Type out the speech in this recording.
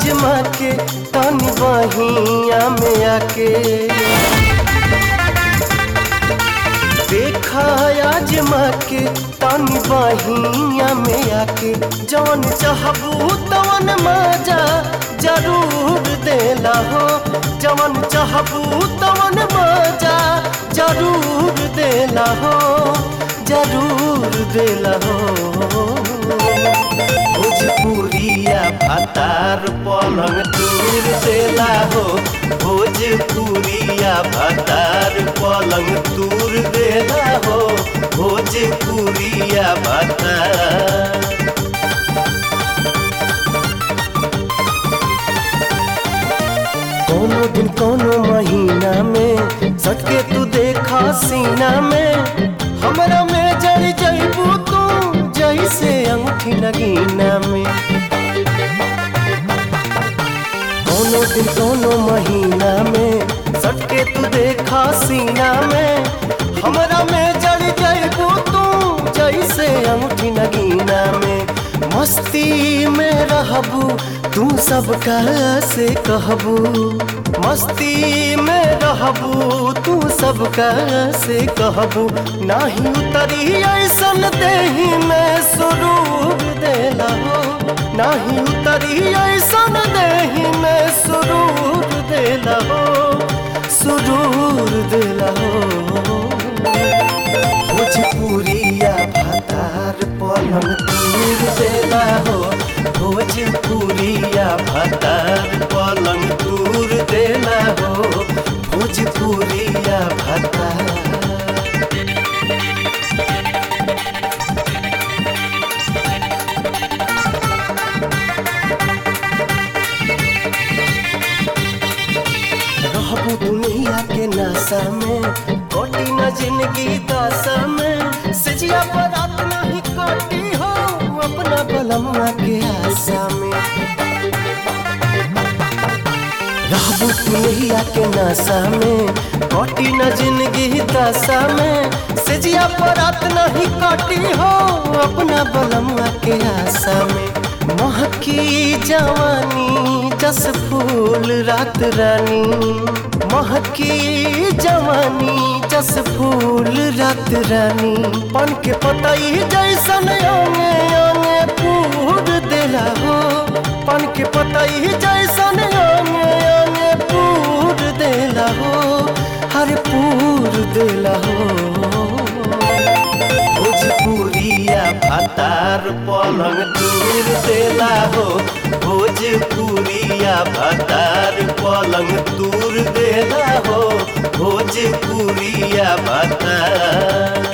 आजमा के तनी बहिया में आके देखा आजमा के तनी बहिया में आके जौन चाहबू तवन मजा जरूर देला हो जवन चाहबू तवन मजा जरूर देला हो जरूर देला हो भोजपुरिया भातार पलंग तूर देला हो भोजपुरिया भातार पलंग तूर देला हो भोजपुरिया भातार। कोनो दिन कोनो महीना में सटके तू देखा सीना में हमरा में जड़ जइबू तू जैसे अंगूठी नगीना में। कोनो दिन कोनो महीना में सटके तू देखा सीना में हमरा में जड़ जइबू तू जैसे अंगूठी नगीना में। मस्ती में रहबू तू सबका से कहबू मस्ती में रहबू तू सबका से कहबू नाही उतरी ऐसन देही में सुरूर देला हो नाही उतरी ऐसन देही में सुरूर देला हो सुरूर देला हो भोजपुरिया भातार पलंग तूर देला हो भोजपुरिया भातार पलंग तूर देला हो भोजपुरिया भातार। रहबू दुनिया के नशा में कटी न जिंदगी दशा में सजिया पर रात नहीं कटी हो अपना बलमुआ के आशा में। रहबू दुनिया के नशा में कटी न जिंदगी दशा में सजिया पर रात नहीं कटी हो अपना बलमुआ के आशा में। महकी जवानी जस फूल रात रानी महकी जवानी जस फूल रात रानी पन के पतई जैसन अंगे अंगे पूर देला हो पन के पतई जैसन अंगे अंगे पूर देला हो हर पूर देला हो भोजपुरिया भातार पलंग तूर देला हो भोजपुरिया भातार पलंग तूर देला हो भोजपुरिया भातार।